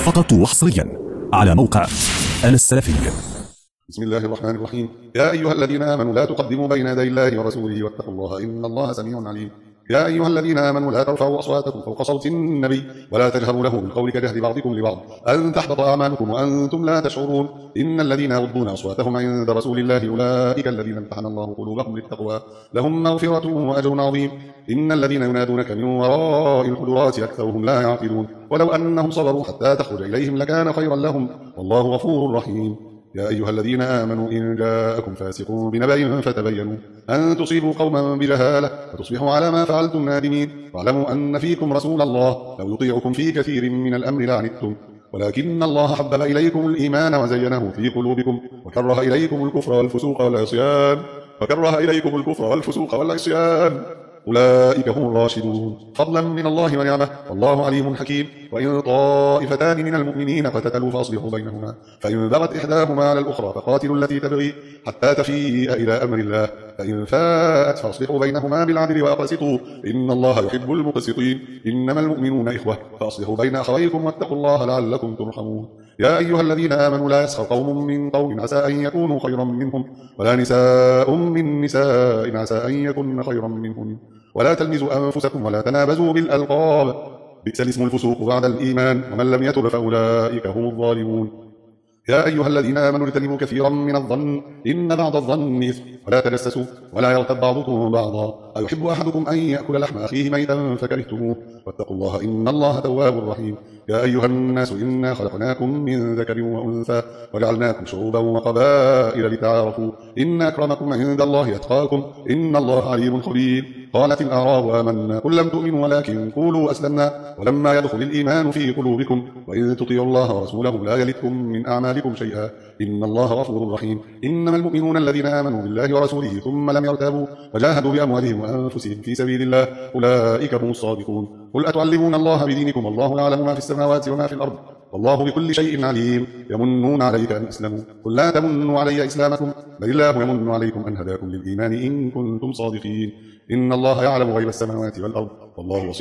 فقط وحصريا على موقع أنا السلفي. بسم الله الرحمن الرحيم. يا أيها الذين آمنوا لا تقدموا بين يدي الله ورسوله واتقوا الله إن الله سميع عليم. يا أيها الذين آمنوا لا ترفعوا أصواتكم فوق صوت النبي ولا تجهروا له بالقول كجهر بعضكم لبعض أن تحبط أعمالكم وأنتم لا تشعرون. إن الذين يغضون أصواتهم عند رسول الله أولئك الذين امتحن الله قلوبهم للتقوى لهم مغفرة وأجر عظيم. إن الذين ينادونك من وراء الحجرات أكثرهم لا يعقلون ولو أنهم صبروا حتى تخرج إليهم لكان خيرا لهم والله غفور رحيم. يا أيها الذين آمنوا إن جاءكم فاسق بنبأ فتبينوا أن تصيبوا قوما بجهالة فتصبحوا على ما فعلتم نادمين واعلموا أن فيكم رسول الله لو يطيعكم في كثير من الأمر لعنتم ولكن الله حبب إليكم الإيمان وزينه في قلوبكم وكره إليكم الكفر والفسوق والعصيان أولئك هم الراشدون فضلا من الله ونعمه والله عليم حكيم. وإن طائفتان من المؤمنين اقتتلوا فأصلحوا بينهما فإن بغت إحداهما على الأخرى فقاتلوا التي تبغي حتى تفيء إلى أمر الله فإن فاءت فأصلحوا بينهما بالعدل وأقسطوا إن الله يحب المقسطين. إنما المؤمنون إخوة فأصلحوا بين أخويكم واتقوا الله لعلكم ترحمون. يا أيها الذين آمنوا لا يسخر قوم من قوم عسى أن يكونوا خيرا منهم ولا نساء من نساء عسى أن يكن خيرا منهم ولا تلمزوا أنفسكم ولا تنابزوا بالألقاب بئس الاسم الفسوق بعد الإيمان ومن لم يتب فأولئك هم الظالمون. يا أيها الذين آمنوا اجتنبوا كثيرا من الظن إن بعض الظن إثم ولا تجسسوا ولا يغتب بعضكم بعضا أيحب أحدكم أن يأكل لحم أخيه ميتا فكرهتموه واتقوا الله إن الله تواب رحيم. يا أيها الناس إنا خلقناكم من ذكر وأنثى وجعلناكم شعوبا وقبائل لتعارفوا إن أكرمكم عند الله أتقاكم إن الله عليم خبير. قالت الأعراب آمنا قل لم تؤمنوا ولكن قولوا أسلمنا ولما يدخل الإيمان في قلوبكم وإن تطيعوا الله ورسوله لا يلدكم من أعمالكم شيئا إن الله غفور رحيم. إنما المؤمنون الذين آمنوا بالله ورسوله ثم لم يرتابوا وجاهدوا بأموالهم وأنفسهم في سبيل الله أولئك هم الصادقون. قل أتعلمون الله بدينكم والله يعلم ما في السماوات وما في الأرض والله بكل شيء عليم. يمنون عليك أن أسلموا قل لا تمنوا علي إسلامكم بل الله يمن عليكم أن هداكم للإيمان إن كنتم صادقين. إن الله يعلم غيب السماوات والأرض والله